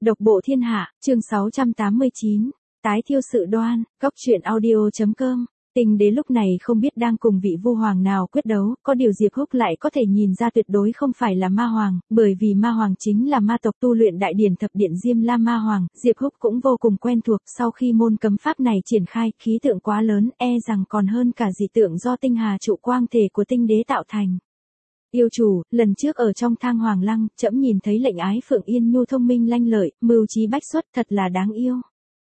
Độc bộ thiên hạ, chương 689, tái thiêu sự đoan, góc truyện audio.com. Tình đế lúc này không biết đang cùng vị vua hoàng nào quyết đấu, có điều Diệp Húc lại có thể nhìn ra tuyệt đối không phải là ma hoàng, bởi vì ma hoàng chính là ma tộc tu luyện đại điển thập điện Diêm La ma hoàng, Diệp Húc cũng vô cùng quen thuộc, sau khi môn cấm pháp này triển khai, khí tượng quá lớn, rằng còn hơn cả dị tượng do tinh hà trụ quang thể của tinh đế tạo thành. Yêu chủ, lần trước ở trong thang hoàng lăng, trẫm nhìn thấy lệnh ái Phượng Yên Nhu thông minh lanh lợi, mưu trí bách xuất, thật là đáng yêu.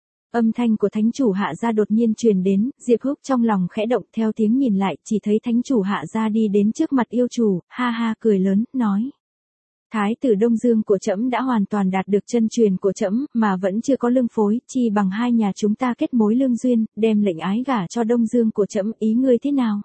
Âm thanh của thánh chủ hạ gia đột nhiên truyền đến, Diệp Húc trong lòng khẽ động, theo tiếng nhìn lại, chỉ thấy thánh chủ hạ gia đi đến trước mặt yêu chủ, ha ha cười lớn, nói. Thái tử Đông Dương của trẫm đã hoàn toàn đạt được chân truyền của trẫm, mà vẫn chưa có lương phối, chi bằng hai nhà chúng ta kết mối lương duyên, đem lệnh ái gả cho Đông Dương của trẫm, ý ngươi thế nào?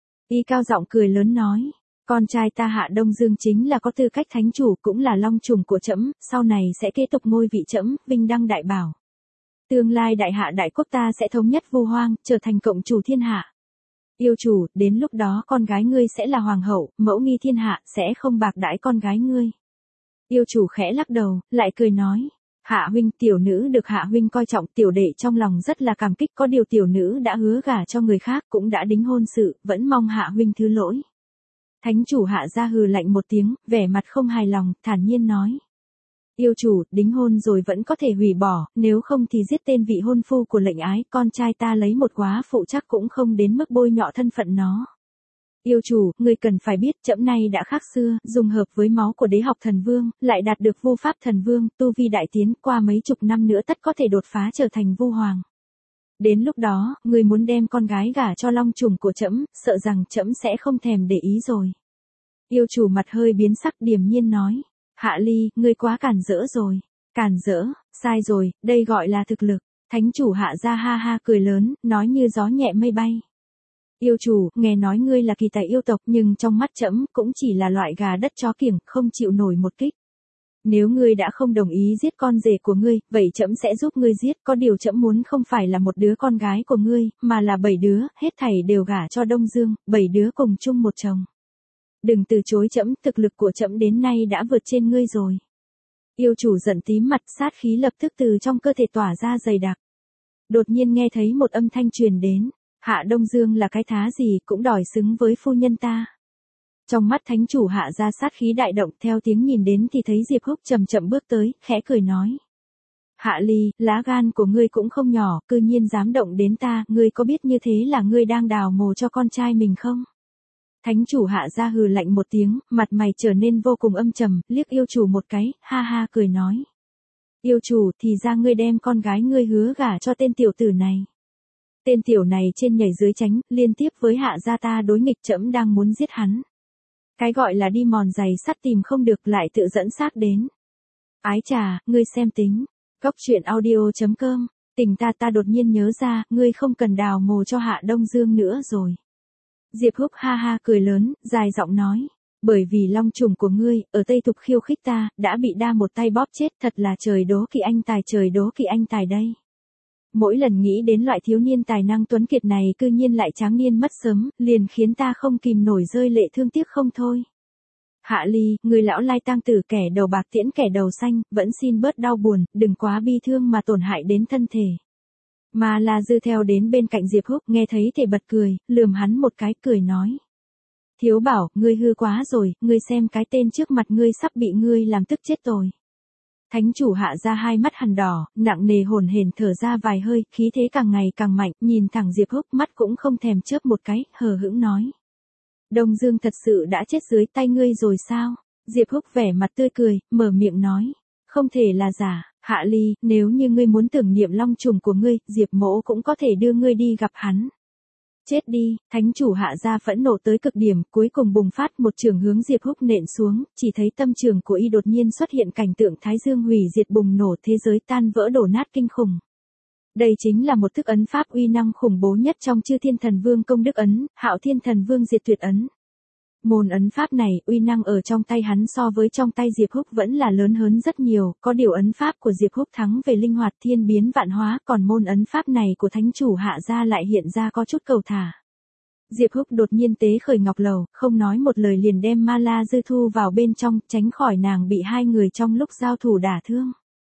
Y cao giọng cười lớn nói. Con trai ta Hạ Đông Dương chính là có tư cách thánh chủ, cũng là long trùng của trẫm, sau này sẽ kế tục ngôi vị trẫm, vinh đăng đại bảo. Tương lai đại hạ đại quốc ta sẽ thống nhất vu hoang, trở thành cộng chủ thiên hạ. Yêu chủ, đến lúc đó con gái ngươi sẽ là hoàng hậu, mẫu nghi thiên hạ, sẽ không bạc đãi con gái ngươi. Yêu chủ khẽ lắc đầu, lại cười nói. Hạ huynh, tiểu nữ được hạ huynh coi trọng, tiểu đệ trong lòng rất là cảm kích, có điều tiểu nữ đã hứa gả cho người khác, cũng đã đính hôn sự, vẫn mong hạ huynh thứ lỗi. Thánh chủ hạ gia hừ lạnh một tiếng, vẻ mặt không hài lòng, thản nhiên nói. Yêu chủ, đính hôn rồi vẫn có thể hủy bỏ, nếu không thì giết tên vị hôn phu của lệnh ái, con trai ta lấy một góa phụ chắc cũng không đến mức bôi nhọ thân phận nó. Yêu chủ, ngươi cần phải biết, trẫm nay đã khác xưa, dùng hợp với máu của đế học thần vương, lại đạt được vu pháp thần vương, tu vi đại tiến, qua mấy chục năm nữa tất có thể đột phá trở thành vu hoàng. Đến lúc đó, ngươi muốn đem con gái gả cho long trùng của trẫm, sợ rằng trẫm sẽ không thèm để ý rồi. Yêu chủ mặt hơi biến sắc, điềm nhiên nói. Hạ ly, ngươi quá cản rỡ rồi. Cản rỡ, sai rồi, đây gọi là thực lực. Thánh chủ hạ ra ha ha cười lớn, nói như gió nhẹ mây bay. Yêu chủ, nghe nói ngươi là kỳ tài yêu tộc, nhưng trong mắt trẫm cũng chỉ là loại gà đất chó kiểng, không chịu nổi một kích. Nếu ngươi đã không đồng ý giết con rể của ngươi, vậy trẫm sẽ giúp ngươi giết, có điều trẫm muốn không phải là một đứa con gái của ngươi, mà là 7 đứa, hết thảy đều gả cho Đông Dương, 7 đứa cùng chung một chồng. Đừng từ chối trẫm, thực lực của trẫm đến nay đã vượt trên ngươi rồi. Yêu chủ giận tím mặt, sát khí lập tức từ trong cơ thể tỏa ra dày đặc. Đột nhiên nghe thấy một âm thanh truyền đến, Hạ Đông Dương là cái thá gì cũng đòi xứng với phu nhân ta. Trong mắt thánh chủ hạ ra sát khí đại động, theo tiếng nhìn đến thì thấy Diệp Húc chậm chậm bước tới, khẽ cười nói. Hạ ly, lá gan của ngươi cũng không nhỏ, cư nhiên dám động đến ta, ngươi có biết như thế là ngươi đang đào mồ cho con trai mình không? Thánh chủ hạ ra hừ lạnh một tiếng, mặt mày trở nên vô cùng âm trầm, liếc yêu chủ một cái, ha ha cười nói. Yêu chủ, thì ra ngươi đem con gái ngươi hứa gả cho tên tiểu tử này. Tên tiểu này trên nhảy dưới tránh, liên tiếp với hạ gia ta đối nghịch, trẫm đang muốn giết hắn. Cái gọi là đi mòn giày sắt tìm không được lại tự dẫn xác đến. Ái chà, ngươi xem tính. Góc truyện audio.com, tình ta đột nhiên nhớ ra, ngươi không cần đào mồ cho Hạ Đông Dương nữa rồi. Diệp Húc ha ha cười lớn, dài giọng nói. Bởi vì long trùng của ngươi, ở Tây Thục khiêu khích ta, đã bị đa một tay bóp chết, thật là trời đố kỵ anh tài, trời đố kỵ anh tài đây. Mỗi lần nghĩ đến loại thiếu niên tài năng tuấn kiệt này cư nhiên lại tráng niên mất sớm, liền khiến ta không kìm nổi rơi lệ thương tiếc không thôi. Hạ ly, người lão lai tang tử kẻ đầu bạc tiễn kẻ đầu xanh, vẫn xin bớt đau buồn, đừng quá bi thương mà tổn hại đến thân thể. Mà là dư theo đến bên cạnh Diệp Húc, nghe thấy thì bật cười, lườm hắn một cái, cười nói. Thiếu bảo, ngươi hư quá rồi, ngươi xem cái tên trước mặt ngươi sắp bị ngươi làm tức chết rồi. Thánh chủ hạ ra hai mắt hằn đỏ, nặng nề hổn hển thở ra vài hơi, khí thế càng ngày càng mạnh, nhìn thẳng Diệp Húc, mắt cũng không thèm chớp một cái, hờ hững nói. Đông Dương thật sự đã chết dưới tay ngươi rồi sao? Diệp Húc vẻ mặt tươi cười, mở miệng nói. Không thể là giả, Hạ ly, nếu như ngươi muốn tưởng niệm long trùng của ngươi, Diệp mỗ cũng có thể đưa ngươi đi gặp hắn. Chết đi, thánh chủ hạ ra phẫn nộ tới cực điểm, cuối cùng bùng phát một trường hướng Diệp Húc nện xuống, chỉ thấy tâm trường của y đột nhiên xuất hiện cảnh tượng thái dương hủy diệt bùng nổ, thế giới tan vỡ đổ nát kinh khủng. Đây chính là một thức ấn pháp uy năng khủng bố nhất trong Chư Thiên Thần Vương công đức ấn, Hạo Thiên Thần Vương diệt tuyệt ấn. Môn ấn pháp này, uy năng ở trong tay hắn so với trong tay Diệp Húc vẫn là lớn hơn rất nhiều, có điều ấn pháp của Diệp Húc thắng về linh hoạt thiên biến vạn hóa, còn môn ấn pháp này của thánh chủ hạ ra lại hiện ra có chút cầu thả. Diệp Húc đột nhiên tế khởi ngọc lầu, không nói một lời liền đem Ma La Dư thu vào bên trong, tránh khỏi nàng bị hai người trong lúc giao thủ đả thương.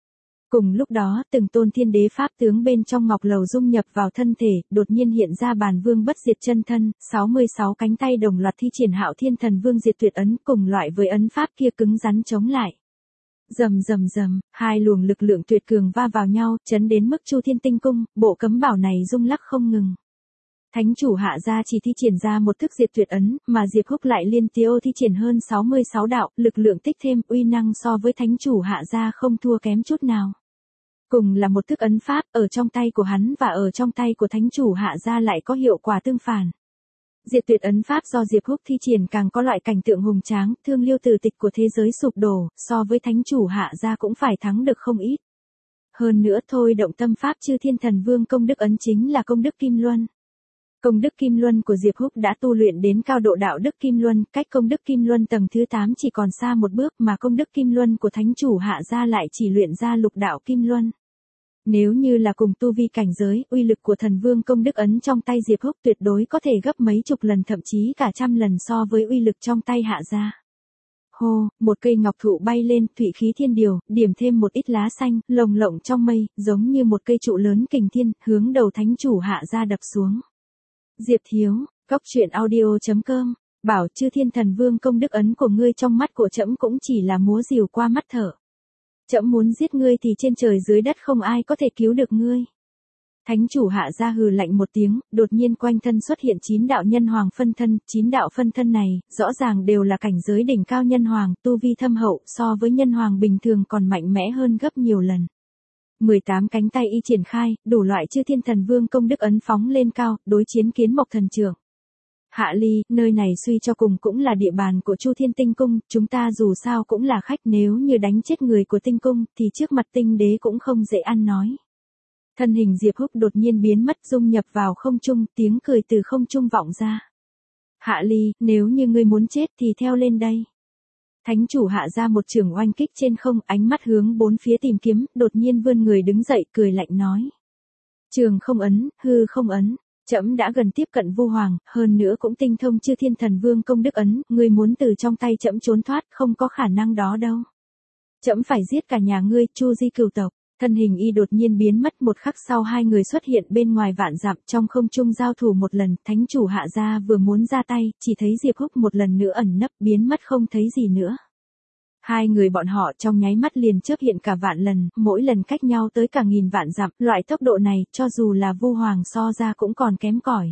Cùng lúc đó, từng tôn thiên đế pháp tướng bên trong ngọc lầu dung nhập vào thân thể, đột nhiên hiện ra bàn vương bất diệt chân thân, 66 cánh tay đồng loạt thi triển Hạo Thiên Thần Vương diệt tuyệt ấn, cùng loại với ấn pháp kia cứng rắn chống lại. Rầm rầm rầm, hai luồng lực lượng tuyệt cường va vào nhau, chấn đến mức Chu Thiên Tinh Cung, bộ cấm bảo này rung lắc không ngừng. Thánh chủ Hạ gia chỉ thi triển ra một thức diệt tuyệt ấn, mà Diệp Húc lại liên tiêu thi triển hơn 66 đạo, lực lượng tích thêm, uy năng so với thánh chủ Hạ gia không thua kém chút nào. Cùng là một thức ấn pháp, ở trong tay của hắn và ở trong tay của thánh chủ Hạ gia lại có hiệu quả tương phản. Diệt tuyệt ấn pháp do Diệp Húc thi triển càng có loại cảnh tượng hùng tráng, thương liêu từ tịch của thế giới sụp đổ, so với thánh chủ Hạ gia cũng phải thắng được không ít. Hơn nữa thôi động tâm pháp Chư Thiên Thần Vương công đức ấn chính là công đức Kim Luân. Công đức Kim Luân của Diệp Húc đã tu luyện đến cao độ đạo đức Kim Luân, cách công đức Kim Luân tầng thứ 8 chỉ còn xa một bước, mà công đức Kim Luân của thánh chủ Hạ gia lại chỉ luyện ra lục đạo Kim Luân. Nếu như là cùng tu vi cảnh giới, uy lực của thần vương công đức ấn trong tay Diệp Húc tuyệt đối có thể gấp mấy chục lần thậm chí cả trăm lần so với uy lực trong tay Hạ gia. Hô, một cây ngọc thụ bay lên, thủy khí thiên điều, điểm thêm một ít lá xanh, lồng lộng trong mây, giống như một cây trụ lớn kình thiên, hướng đầu thánh chủ Hạ gia đập xuống. Diệp thiếu, Cốc Truyện Audio.com, bảo Chư Thiên Thần Vương công đức ấn của ngươi trong mắt của trẫm cũng chỉ là múa rìu qua mắt thở. Trẫm muốn giết ngươi thì trên trời dưới đất không ai có thể cứu được ngươi. Thánh chủ Hạ gia hừ lạnh một tiếng, đột nhiên quanh thân xuất hiện 9 đạo nhân hoàng phân thân, 9 đạo phân thân này, rõ ràng đều là cảnh giới đỉnh cao nhân hoàng, tu vi thâm hậu, so với nhân hoàng bình thường còn mạnh mẽ hơn gấp nhiều lần. 18 cánh tay y triển khai, đủ loại Chư Thiên Thần Vương công đức ấn phóng lên cao, đối chiến Kiến Mộc thần trưởng. Hạ Ly, nơi này suy cho cùng cũng là địa bàn của Chu Thiên Tinh Cung, chúng ta dù sao cũng là khách, nếu như đánh chết người của Tinh Cung, thì trước mặt Tinh Đế cũng không dễ ăn nói. Thân hình Diệp Húc đột nhiên biến mất, dung nhập vào không trung, tiếng cười từ không trung vọng ra. Hạ Ly, nếu như ngươi muốn chết thì theo lên đây. Thánh chủ Hạ ra một trường oanh kích trên không, ánh mắt hướng bốn phía tìm kiếm, đột nhiên vươn người đứng dậy, cười lạnh nói. Trường không ấn, hư không ấn, trẫm đã gần tiếp cận Vu Hoàng, hơn nữa cũng tinh thông Chư Thiên Thần Vương công đức ấn, ngươi muốn từ trong tay trẫm trốn thoát, không có khả năng đó đâu. Trẫm phải giết cả nhà ngươi, Chu Di cửu tộc. Thân hình y đột nhiên biến mất, một khắc sau hai người xuất hiện bên ngoài vạn dặm, trong không trung giao thủ một lần, thánh chủ Hạ gia vừa muốn ra tay, chỉ thấy Diệp Húc một lần nữa ẩn nấp biến mất không thấy gì nữa. Hai người bọn họ trong nháy mắt liền chớp hiện cả vạn lần, mỗi lần cách nhau tới cả nghìn vạn dặm, loại tốc độ này, cho dù là Vu Hoàng so ra cũng còn kém cỏi.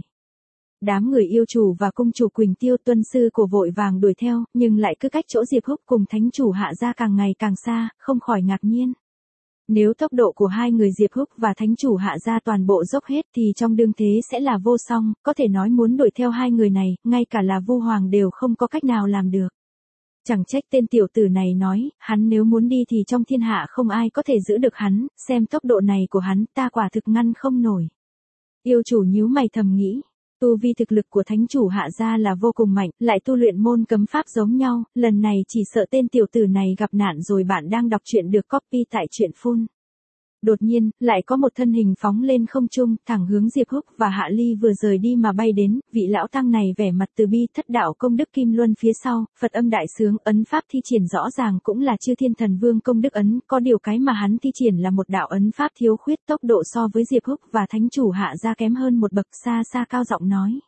Đám người yêu chủ và cung chủ Quỳnh Tiêu tuân sư của vội vàng đuổi theo, nhưng lại cứ cách chỗ Diệp Húc cùng thánh chủ Hạ gia càng ngày càng xa, không khỏi ngạc nhiên. Nếu tốc độ của hai người Diệp Húc và thánh chủ Hạ gia toàn bộ dốc hết thì trong đương thế sẽ là vô song, có thể nói muốn đuổi theo hai người này, ngay cả là Vu Hoàng đều không có cách nào làm được. Chẳng trách tên tiểu tử này nói, hắn nếu muốn đi thì trong thiên hạ không ai có thể giữ được hắn, xem tốc độ này của hắn ta quả thực ngăn không nổi. Yêu chủ nhíu mày thầm nghĩ. Tu vi thực lực của thánh chủ Hạ gia là vô cùng mạnh, lại tu luyện môn cấm pháp giống nhau, lần này chỉ sợ tên tiểu tử này gặp nạn rồi. Bạn đang đọc truyện được copy tại truyện full. Đột nhiên, lại có một thân hình phóng lên không trung, thẳng hướng Diệp Húc và Hạ Ly vừa rời đi mà bay đến, vị lão tăng này vẻ mặt từ bi, thất đạo công đức Kim Luân phía sau, Phật âm đại sướng, ấn pháp thi triển rõ ràng cũng là Chư Thiên Thần Vương công đức ấn, có điều cái mà hắn thi triển là một đạo ấn pháp thiếu khuyết, tốc độ so với Diệp Húc và thánh chủ Hạ gia kém hơn một bậc, xa xa cao giọng nói.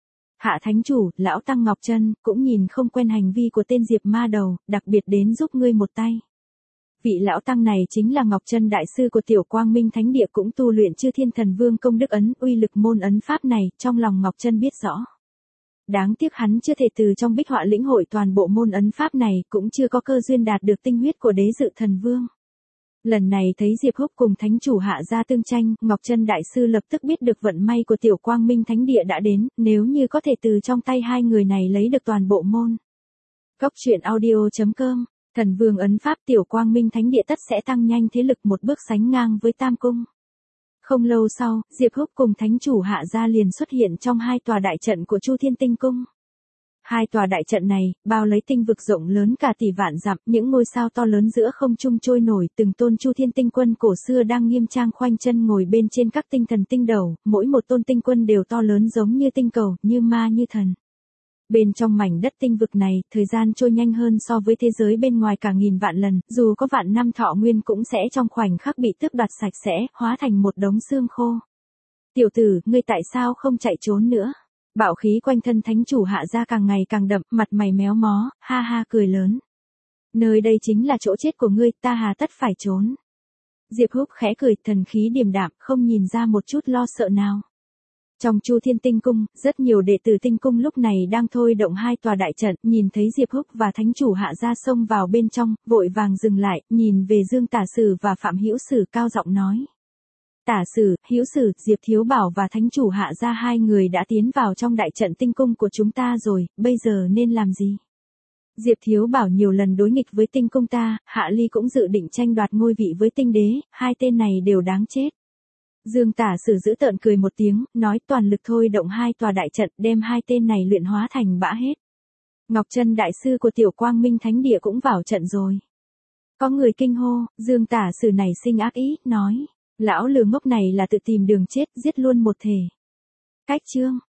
Hạ thánh chủ, lão tăng Ngọc Chân cũng nhìn không quen hành vi của tên Diệp ma đầu, đặc biệt đến giúp ngươi một tay. Vị lão tăng này chính là Ngọc Chân đại sư của Tiểu Quang Minh Thánh Địa, cũng tu luyện Chư Thiên Thần Vương công đức ấn, uy lực môn ấn pháp này, trong lòng Ngọc Chân biết rõ. Đáng tiếc hắn chưa thể từ trong bích họa lĩnh hội toàn bộ môn ấn pháp này, cũng chưa có cơ duyên đạt được tinh huyết của đế dự thần vương. Lần này thấy Diệp Húc cùng thánh chủ Hạ gia tương tranh, Ngọc Chân đại sư lập tức biết được vận may của Tiểu Quang Minh Thánh Địa đã đến, nếu như có thể từ trong tay hai người này lấy được toàn bộ môn. Cốc Truyện Audio.com, Thần Vương ấn pháp Tiểu Quang Minh Thánh Địa tất sẽ tăng nhanh thế lực một bước sánh ngang với Tam Cung. Không lâu sau, Diệp Húc cùng thánh chủ Hạ gia liền xuất hiện trong hai tòa đại trận của Chu Thiên Tinh Cung. Hai tòa đại trận này, bao lấy tinh vực rộng lớn cả tỷ vạn dặm, những ngôi sao to lớn giữa không trung trôi nổi, từng tôn Chu Thiên Tinh Quân cổ xưa đang nghiêm trang khoanh chân ngồi bên trên các tinh thần tinh đầu, mỗi một tôn tinh quân đều to lớn giống như tinh cầu, như ma như thần. Bên trong mảnh đất tinh vực này, thời gian trôi nhanh hơn so với thế giới bên ngoài cả nghìn vạn lần, dù có vạn năm thọ nguyên cũng sẽ trong khoảnh khắc bị tước đoạt sạch sẽ, hóa thành một đống xương khô. Tiểu tử, ngươi tại sao không chạy trốn nữa? Bạo khí quanh thân thánh chủ Hạ Gia càng ngày càng đậm, mặt mày méo mó, ha ha cười lớn. Nơi đây chính là chỗ chết của ngươi, ta hà tất phải trốn. Diệp Húc khẽ cười, thần khí điềm đạm, không nhìn ra một chút lo sợ nào. Trong Chu Thiên Tinh Cung, rất nhiều đệ tử Tinh Cung lúc này đang thôi động hai tòa đại trận, nhìn thấy Diệp Húc và thánh chủ Hạ Gia xông vào bên trong, vội vàng dừng lại, nhìn về Dương Tả Sử và Phạm Hữu Sử cao giọng nói. Tả Sử, Hữu Sử, Diệp Thiếu Bảo và thánh chủ Hạ Gia hai người đã tiến vào trong đại trận Tinh Cung của chúng ta rồi, bây giờ nên làm gì? Diệp Thiếu Bảo nhiều lần đối nghịch với Tinh Cung ta, Hạ Ly cũng dự định tranh đoạt ngôi vị với Tinh Đế, hai tên này đều đáng chết. Dương Tả Sử giữ tợn cười một tiếng, nói toàn lực thôi động hai tòa đại trận, đem hai tên này luyện hóa thành bã hết. Ngọc Chân đại sư của Tiểu Quang Minh Thánh Địa cũng vào trận rồi. Có người kinh hô, Dương Tả Sử này sinh ác ý, nói, lão lừa ngốc này là tự tìm đường chết, giết luôn một thể. Cách chương